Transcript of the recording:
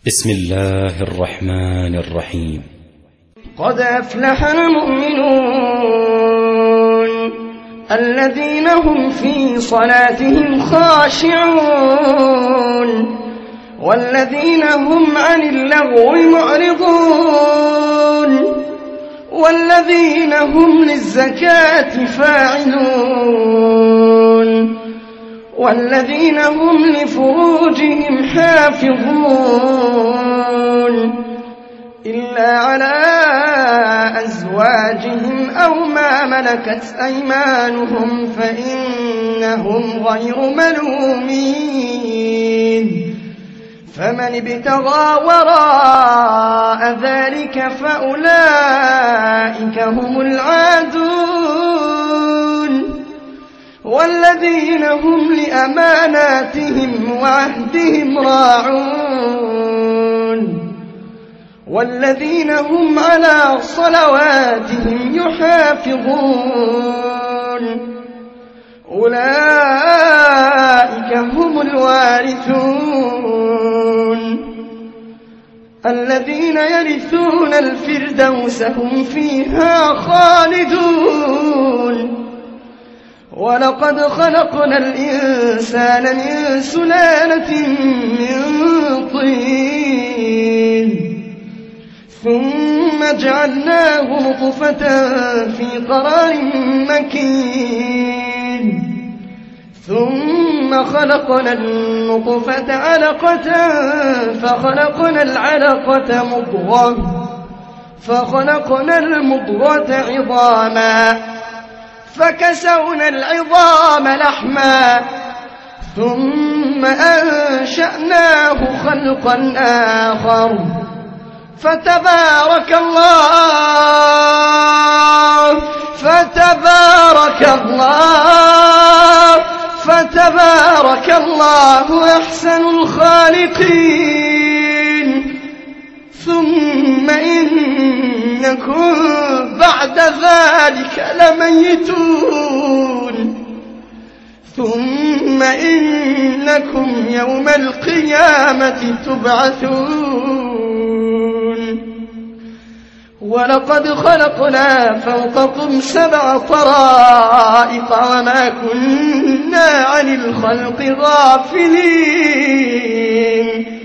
بسم الله الرحمن الرحيم. قد أفلح المؤمنون الذين هم في صلاتهم خاشعون والذين هم عن اللغو معرضون والذين هم للزكاة فاعلون والذين هم لفروجهم حافظون إلا على أزواجهم أو ما ملكت أيمانهم فإنهم غير ملومين فمن ابتغى وراء ذلك فأولئك هم العادون والذين هم لأماناتهم وعهدهم راعون والذين هم على صلواتهم يحافظون أولئك هم الوارثون الذين يرثون الفردوس هم فيها خالدون ولقد خلقنا الإنسان من سلالة من طين ثم جعلناه نطفة في قرار مكين ثم خلقنا النطفة علقة فخلقنا العلقة مضغة فخلقنا المضغة عظاما فكسونا العظام لحما ثم أنشأناه خلقا آخر فتبارك الله أحسن الخالقين ثم إنكم بعد ذلك لميتون ثم إنكم يوم القيامة تبعثون ولقد خلقنا فوقكم 7 طرائق وما كنا عن الخلق غافلين